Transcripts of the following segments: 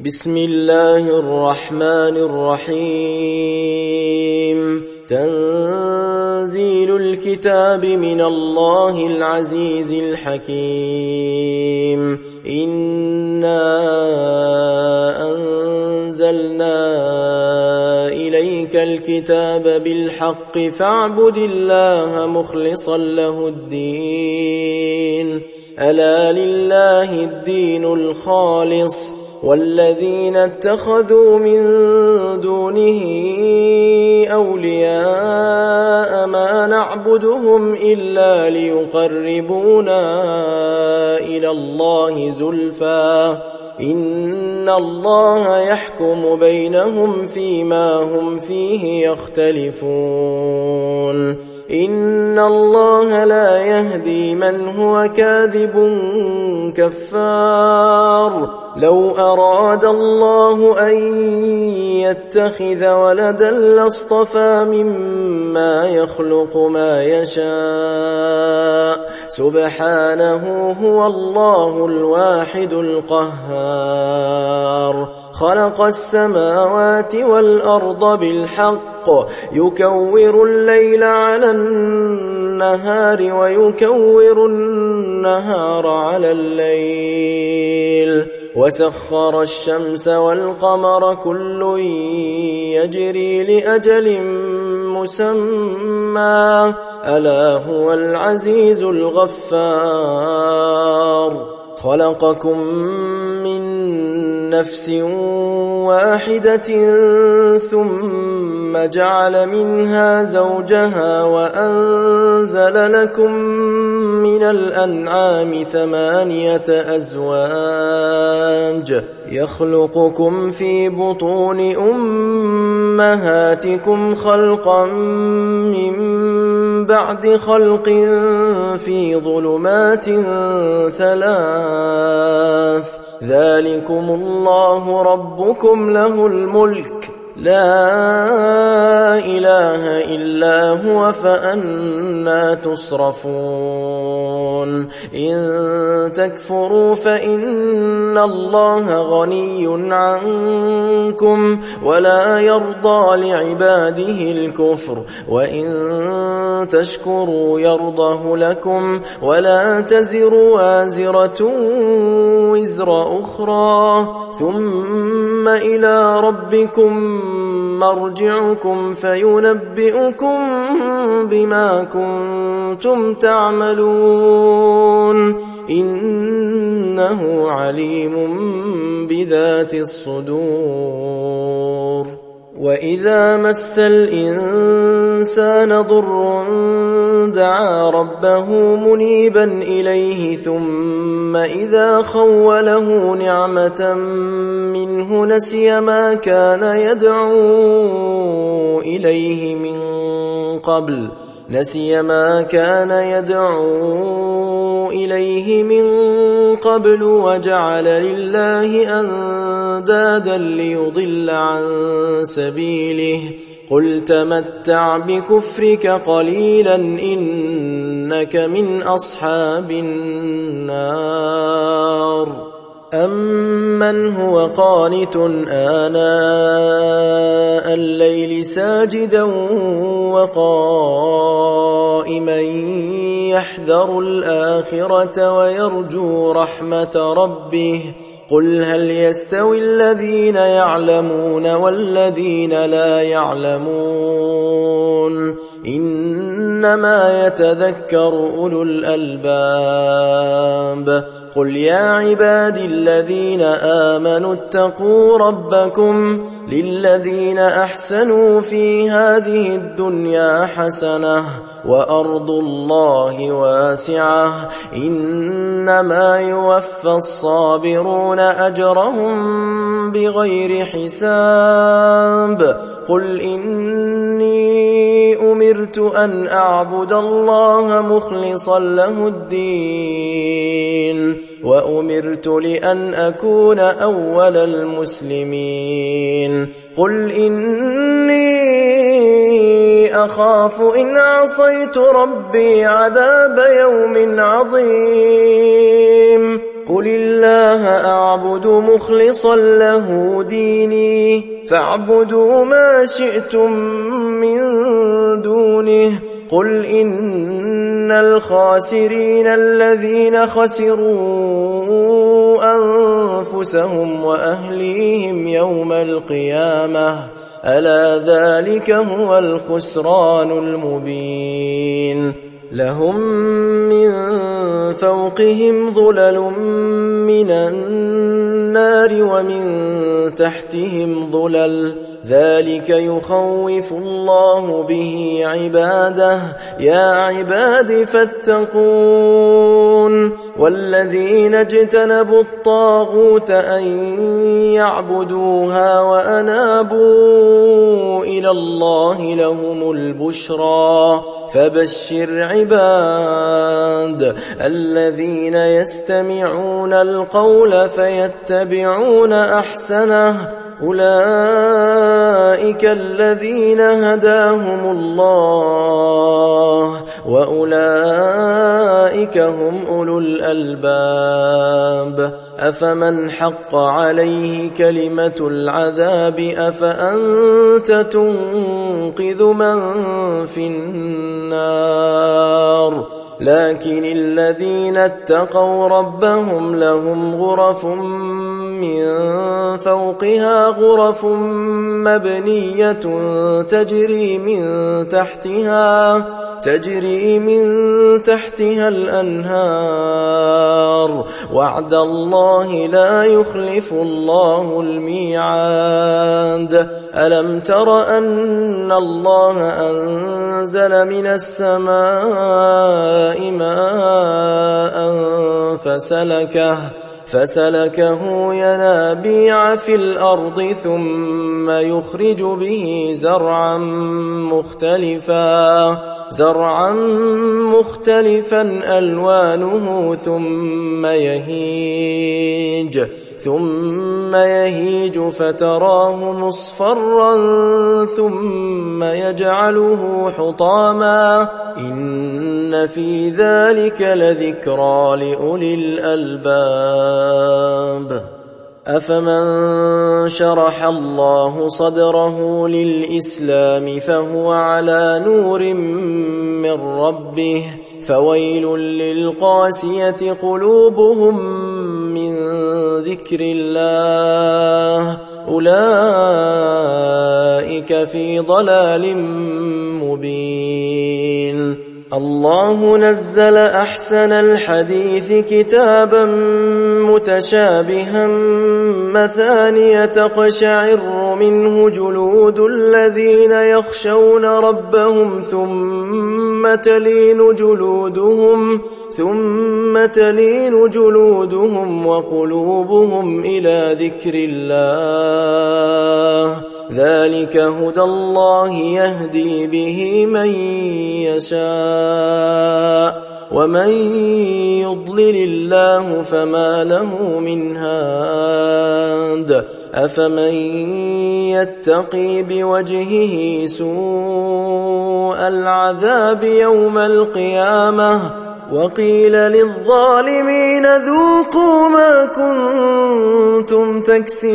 بسم الله الرحمن الرحيم. تنزيل الكتاب من الله العزيز الحكيم. إنا أنزلنا إليك الكتاب بالحق فاعبد الله مخلصا له الدين. ألا لله الدين الخالص والذين اتخذوا من دونه أولياء ما نعبدهم إلا ليقربونا إلى الله زلفى إن الله يحكم بينهم فيما هم فيه يختلفون. إن الله لا يهدي من هو كاذب كفار. لو أراد الله أن يتخذ ولدا لاصطفى مما يخلق ما يشاء سبحانه هو الله الواحد القهار. خلق السماوات والأرض بالحق يكور الليل على النهار ويكور النهار على الليل وسخر الشمس والقمر كل يجري لأجل مسمى ألا هو العزيز الغفار. خلقكم من نفس واحدة ثم جعل منها زوجها وأنزل لكم من الأنعام 8 أزواج يخلقكم في بطون أمهاتكم خلقا من بعد خلق في ظلمات 3 ذلكم الله ربكم له الملك لا إله إلا هو فأنى تصرفون. إن تكفروا فإن الله غني عنكم ولا يرضى لعباده الكفر وإن تشكروا يرضه لكم ولا تزر وازرة وزر أخرى ثم إلى ربكم مرجعكم فينبئكم بما كنتم تعملون إنه عليم بذات الصدور. وإذا مس الإنسان ضر دعا ربه منيبا إليه ثم إذا خوله نعمة منه نسي ما كان يدعو إليه من قبل وجعل لله أندادا ليضل عن سبيله. قل تمتع بكفرك قليلا إنك من أصحاب النار. أمن هو قانت آناء الليل ساجدا وقائما يحذر الآخرة ويرجو رحمة ربه قل هل يستوي الذين يعلمون والذين لا يعلمون إنما يتذكر أولو الألباب. قل يا عبادي الذين آمنوا اتقوا ربكم للذين أحسنوا في هذه الدنيا حسنة وأرض الله واسعة إنما يوفى الصابرون أجرهم بغير حساب. قل إني أمرت أن أعبد الله مخلصا له الدين وأمرت لأن أكون أول المسلمين. قل إني أخاف إن عصيت ربي عذاب يوم عظيم. قل الله أعبد مخلصا له ديني فاعبدوا ما شئتم من دونه قل إن الخاسرين الذين خسروا أنفسهم وأهليهم يوم القيامة ألا ذلك هو الخسران المبين لهم من فوقهم ظلل من النار ومن تحتهم ظلل ذلك يخوف الله به عباده يا عباد فاتقون والذين اجتنبوا الطاغوت أن يعبدوها وأنابوا إلى الله لهم البشرى فبشر عباد الذين يستمعون القول فيتبعون أحسنه أولئك الذين هداهم الله وأولئك هم أولو الألباب أفمن حق عليه كلمة العذاب أفأنت تنقذ من في النار لكن الذين اتقوا ربهم لهم غرف من فوقها غرف مبنية تجري من تحتها الأنهار وعد الله لا يخلف الله الميعاد ألم تر أن الله أنزل من السماء ماء فسلكه ينابيع في الأرض ثم يخرج به زرعا مختلفا ألوانه ثم يهيج فتراه مصفرا ثم يجعله حطاما إن في ذلك لذكرى لأولي الألباب أفمن شرح الله صدره للإسلام فهو على نور من ربه فويل للقاسية قلوبهم من ذكر الله أولئك في ضلال مبين الله نزل أحسن الحديث كتابا متشابها مثانية تقشعر منه جلود الذين يخشون ربهم ثم تلين جلودهم وقلوبهم إلى ذكر الله ذلك هدى الله يهدي به من يشاء ومن يضلل الله فما له من هاد أفمن يتقي بوجهه سوء العذاب يوم القيامة وقيل للظالمين ذوقوا ما كنتم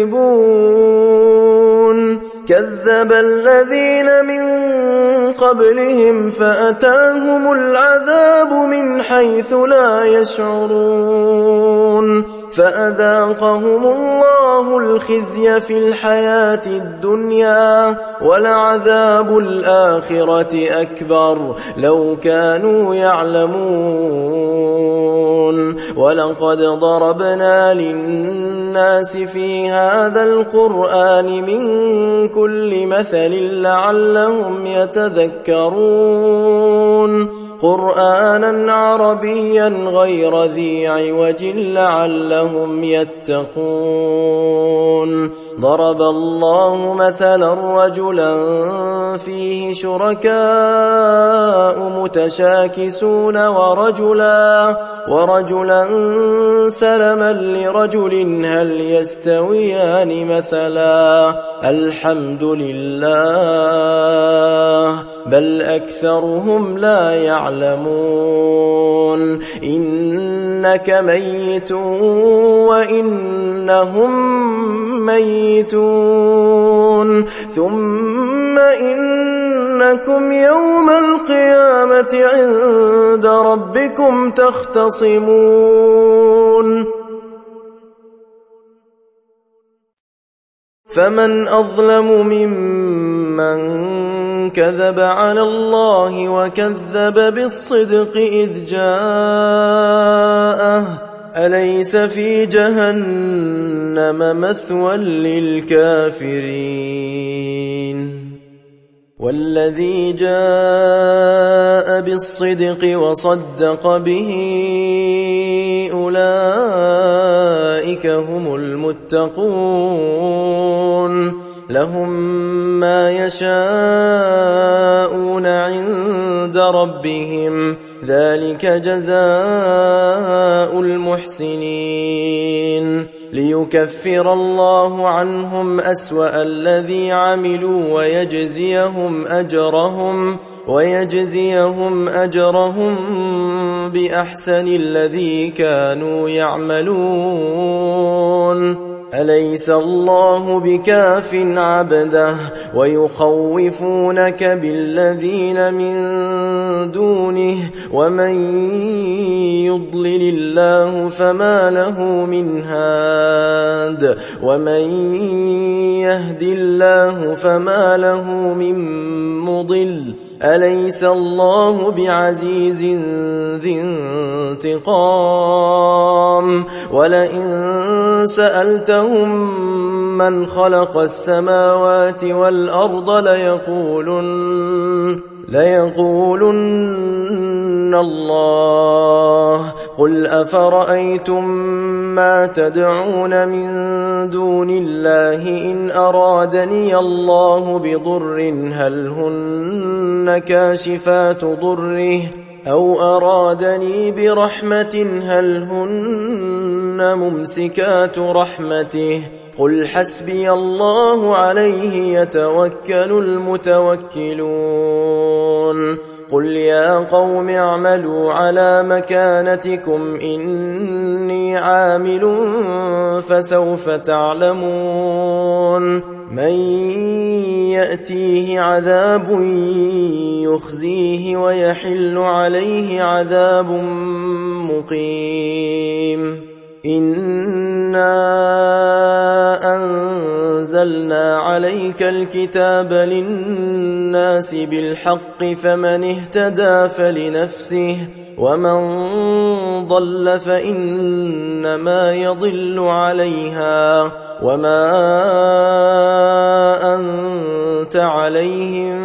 تكسبون كذب الذين من قبلهم فأتاهم العذاب من حيث لا يشعرون فأذاقهم الله الخزي في الحياة الدنيا ولعذاب الآخرة أكبر لو كانوا يعلمون ولقد ضربنا للناس في هذا القرآن من كل مثل لعلهم يتذكرون قرآنا عربيا غير ذي عوج لعلهم يتقون ضرب الله مثلا رجلا فيه شركاء متشاكسون ورجلا سلما لرجل هل يستويان مثلا الحمد لله بل أكثرهم لا يعلمون إنك ميت وإنهم ميتون ثم إنكم يوم القيامة عند ربكم تختصمون فمن أظلم ممن كذب على الله وكذب بالصدق إذ جاءه أليس في جهنم مثوى للكافرين والذي جاء بالصدق وصدق به أولئك هم المتقون لهم ما يشاءون عند ربهم ذلك جزاء المحسنين ليكفر الله عنهم أسوأ الذي عملوا ويجزيهم أجرهم بأحسن الذي كانوا يعملون أليس الله بكاف عبده ويخوفونك بالذين من دونه ومن يضلل الله فما له من هاد ومن يهد الله فما له من مضل أليس الله بعزيز ذي انتقام ولئن سألتهم من خلق السماوات والأرض ليقولن الله قل أفرأيتم ما تدعون من دون الله إن أرادني الله بضر هل هن كاشفات ضره أو أرادني برحمة هل هن ممسكات رحمته قل حسبي الله عليه يتوكل المتوكلون قل يا قوم اعملوا على مكانتكم إني عامل فسوف تعلمون من يأتيه عذاب يخزيه ويحل عليه عذاب مقيم إنا أنزلنا عليك الكتاب للناس بالحق فمن اهتدى فلنفسه ومن ضل فإنما يضل عليها وما أنت عليهم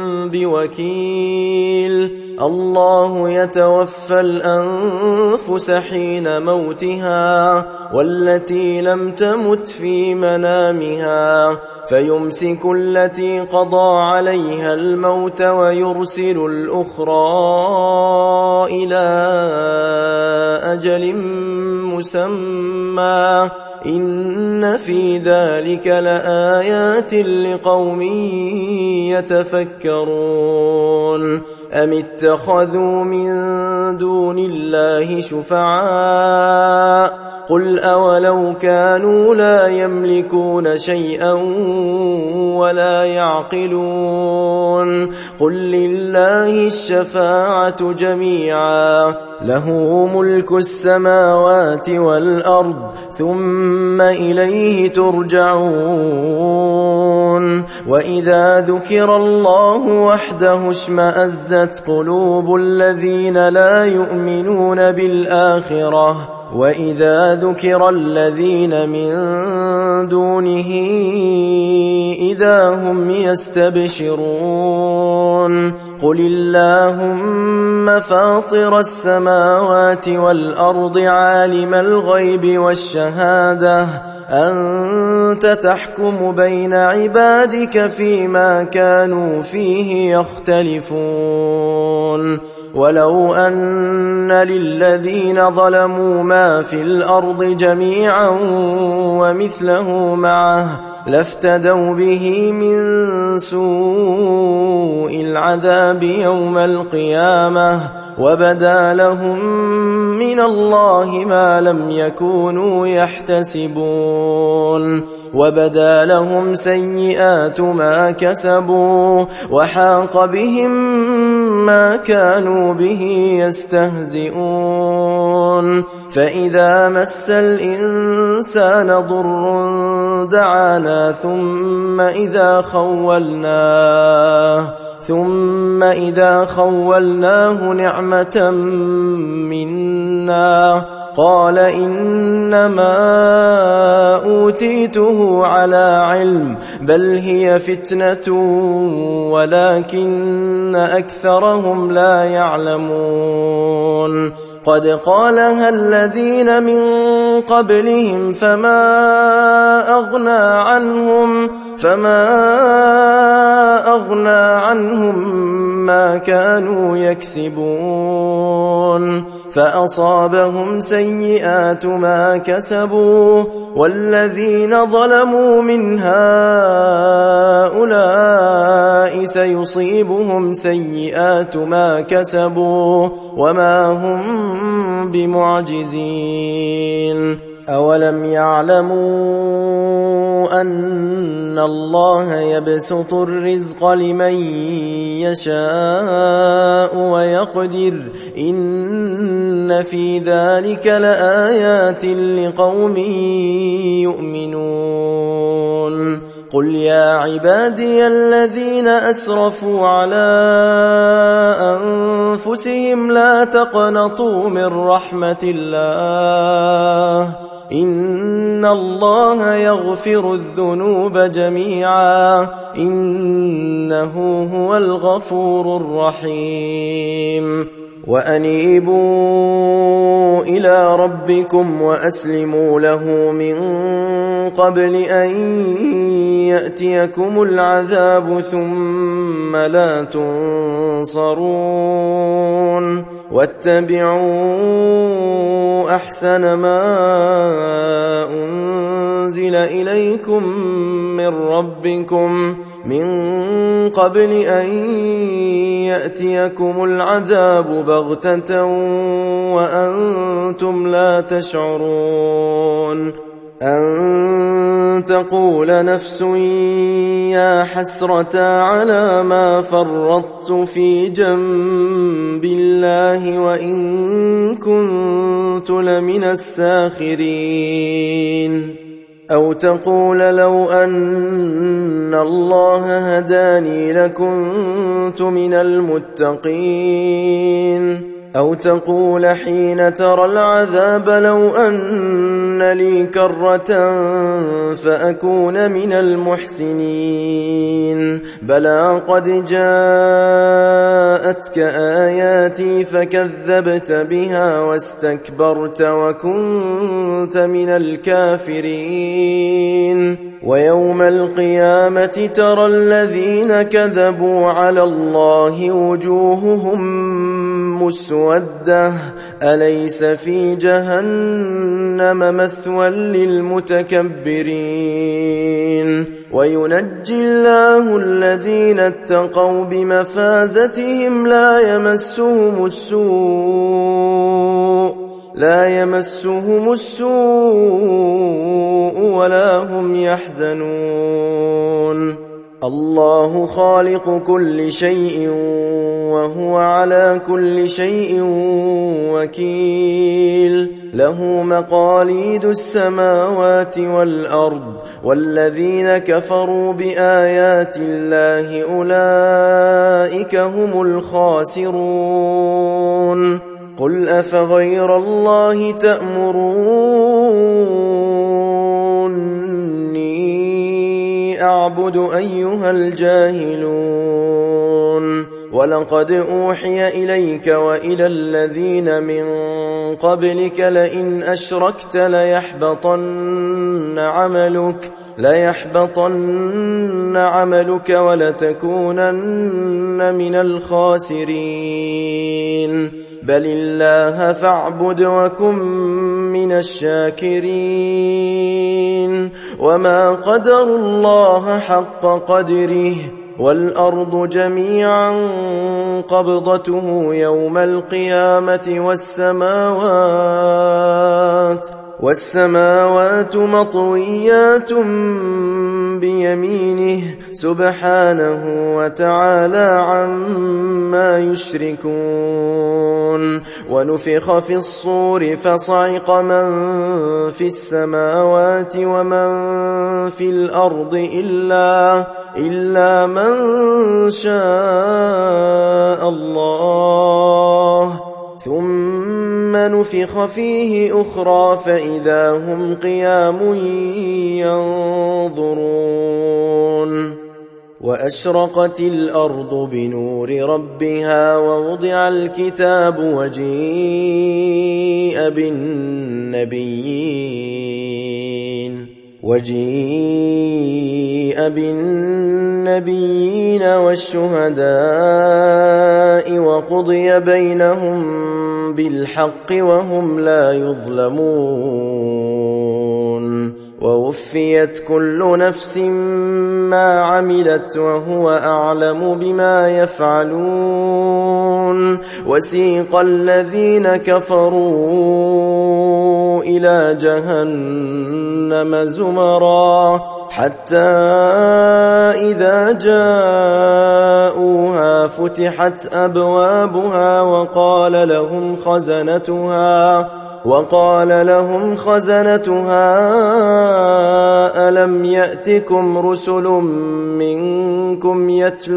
بوكيل الله يتوفى الأنفس حين موتها والتي لم تمت في منامها فيمسك التي قضى عليها الموت ويرسل الأخرى إلى أجل مسمى إن في ذلك لآيات لقوم يتفكرون أم اتخذوا من دون الله شفعاء قل أولو كانوا لا يملكون شيئا ولا يعقلون قل لله الشفاعة جميعا له ملك السماوات والأرض ثم إليه ترجعون وإذا ذكر الله وحده اشمأزت قلوب الذين لا يؤمنون بالآخرة وإذا ذكر الذين من دونه إذا هم يستبشرون قل اللهم فاطر السماوات والأرض عالم الغيب والشهادة أنت تحكم بين عبادك فيما كانوا فيه يختلفون ولو أن للذين ظلموا ما في الأرض جميعا ومثله معه لافتدوا به من سوء العذاب يوم القيامة وبدا لهم من الله ما لم يكونوا يحتسبون وبدا لهم سيئات ما كسبوا وحاق بهم ما كانوا به يستهزئون فإذا مس الإنسان ضر دعانا ثم إذا خولناه نعمة منا قال إنما أوتيته على علم بل هي فتنة ولكن أكثرهم لا يعلمون قد قالها الذين من قبلهم فما أغنى عنهم ما كانوا يكسبون فأصابهم سيئات ما كسبوا والذين ظلموا من هؤلاء سيصيبهم سيئات ما كسبوا وما هم بمعجزين أولم يعلموا أن الله يبسط الرزق لمن يشاء ويقدر إن في ذلك لآيات لقوم يؤمنون قل يا عبادي الذين أسرفوا على أنفسهم لا تقنطوا من رحمة الله إن الله يغفر الذنوب جميعا إنه هو الغفور الرحيم وأنيبوا إلى ربكم وأسلموا له من قبل أن يأتيكم العذاب ثم لا تنصرون واتبعوا أحسن ما أنزل إليكم من ربكم من قبل أن يأتيكم العذاب بغتة وأنتم لا تشعرون أن تقول نفس يا حسرة على ما فرطت في جنب الله وإن كنت لمن الساخرين أو تقول لو أن الله هداني لكنت من المتقين أو تقول حين ترى العذاب لو أن لي كرة فأكون من المحسنين بلى قد جاءتك آياتي فكذبت بها واستكبرت وكنت من الكافرين ويوم القيامة ترى الذين كذبوا على الله وجوههم مسودة أليس في جهنم مثوى للمتكبرين وينجي الله الذين اتقوا بمفازتهم لا يمسهم السوء ولا هم يحزنون الله خالق كل شيء وهو على كل شيء وكيل له مقاليد السماوات والأرض والذين كفروا بآيات الله أولئك هم الخاسرون قل أفغير الله تأمروني أعبد أيها الجاهلون ولقد أوحي إليك وإلى الذين من قبلك لئن أشركت ليحبطن عملك ولتكونن من الخاسرين بل الله فاعبد وكن من الشاكرين وما قدروا الله حق قدره والأرض جميعا قبضته يوم القيامة والسماوات مطويات بيمينه سبحانه وتعالى عما يشركون ونفخ في الصور فصعق من في السماوات ومن في الأرض إلا من شاء الله ثم نفخ فيه أخرى فإذا هم قيام ينظرون وأشرقت الأرض بنور ربها ووضع الكتاب وجيء بالنبيين والشهداء وقضي بينهم بالحق وهم لا يظلمون ووفيت كل نفس ما عملت وهو أعلم بما يفعلون وسيق الذين كفروا إلى جهنم زمرا حتى إذا جاءوها فتحت أبوابها وقال لهم خزنتها ألم يأتكم رسل منكم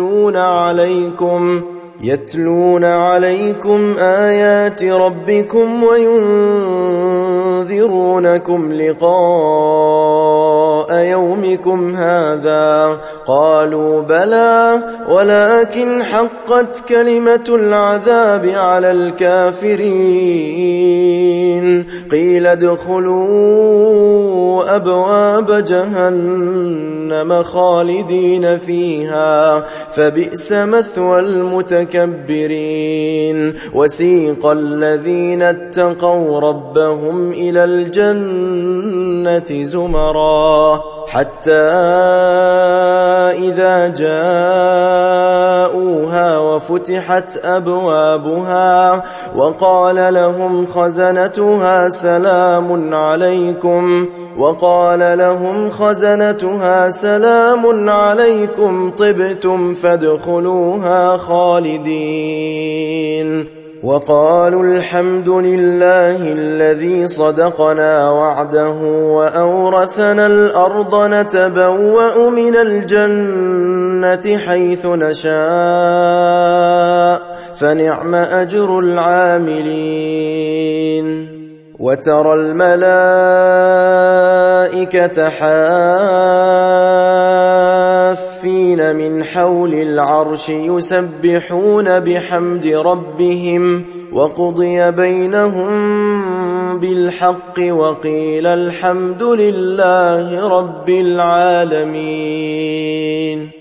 يتلون عليكم آيات ربكم وينذرونكم لقاء يومكم هذا قالوا بلى ولكن حقت كلمة العذاب على الكافرين قيل ادخلوا أبواب جهنم خالدين فيها فبئس مثوى المتكبرين وسيق الذين اتقوا ربهم إلى الجنة زمرا حتى إذا جاءوها وفتحت أبوابها وقال لهم خزنتها سلام عليكم طبتم فادخلوها خالدين وقالوا الحمد لله الذي صدقنا وعده وأورثنا الأرض نتبوأ من الجنة حيث نشاء فنعم أجر العاملين وترى الملائكة حافين من حول العرش يسبحون بحمد ربهم وقضي بينهم بالحق وقيل الحمد لله رب العالمين.